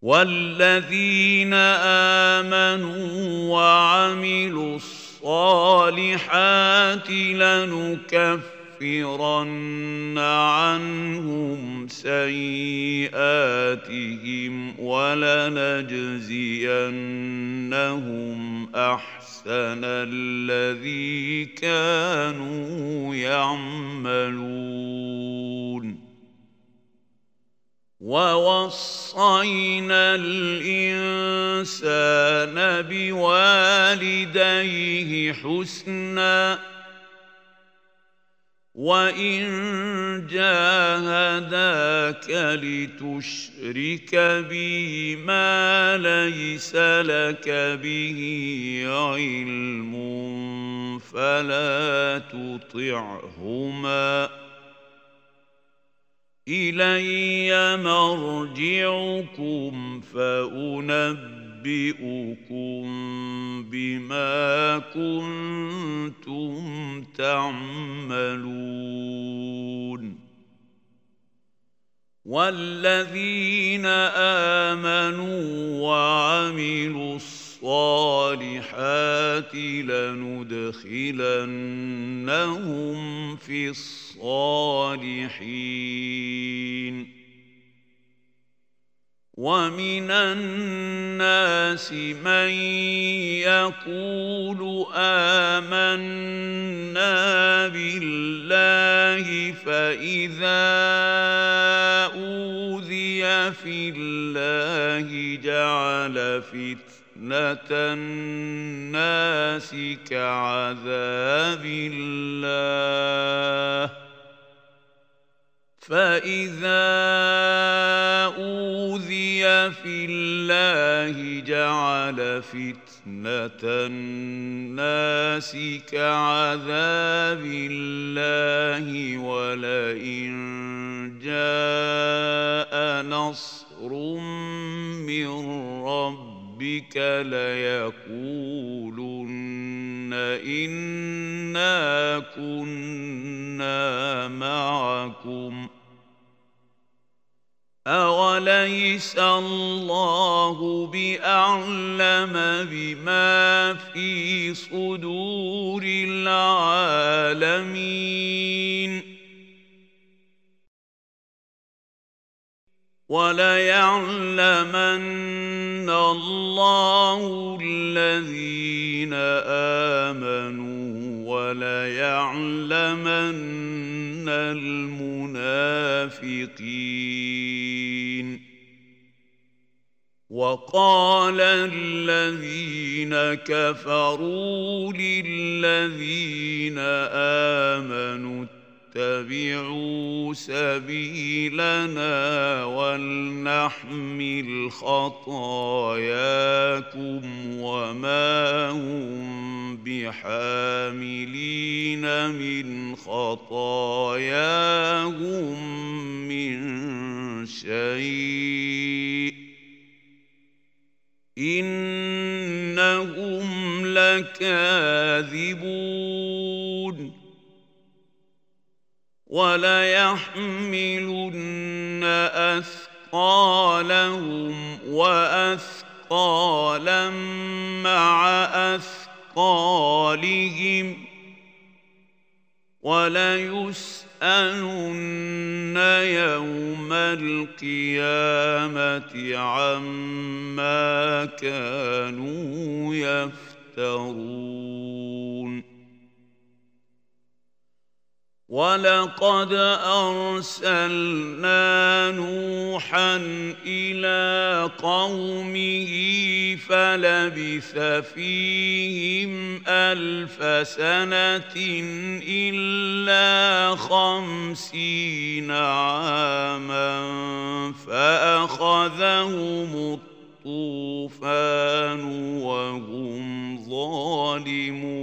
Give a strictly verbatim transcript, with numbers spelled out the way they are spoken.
والذين آمنوا وعملوا الصالحات لنكفرن عنهم سيئاتهم ولنجزينهم أحسن الذي كانوا يعملون ووصينا الإنسان بوالديه حسنا وإن جاهداك لتشرك بي ما ليس لك به علم فلا تطعهما إلي مرجعكم فأنبئكم بما كنتم تعملون والذين آمنوا وعملوا الصالحات لندخلنهم في الصالحين ومن الناس من يقول آمنا بالله فإذا أوذي في الله جعل فتنة الناس كعذاب الله فإذا أوذي في الله جعل فتنة الناس كعذاب الله ولئن جاء نصر من ربك ليقولن إنا كنا معكم أوليس الله بأعلم بما في صدور العالمين وليعلمن الله الذين آمنوا وليعلمن المنافقين وقال الذين كفروا للذين آمنوا اتبعوا سبيلنا ولنحمل خطاياكم وما هم بحاملين من خطاياهم من شيء إنهم لكاذبون وليحملن أثقالهم وأثقالا مع أثقالهم وليسألن يوم القيامة عما كانوا يفترون ولقد أرسلنا نوحا إلى قومه فلبث فيهم ألف سنة إلا خمسين عاما فأخذهم الطوفان وهم ظالمون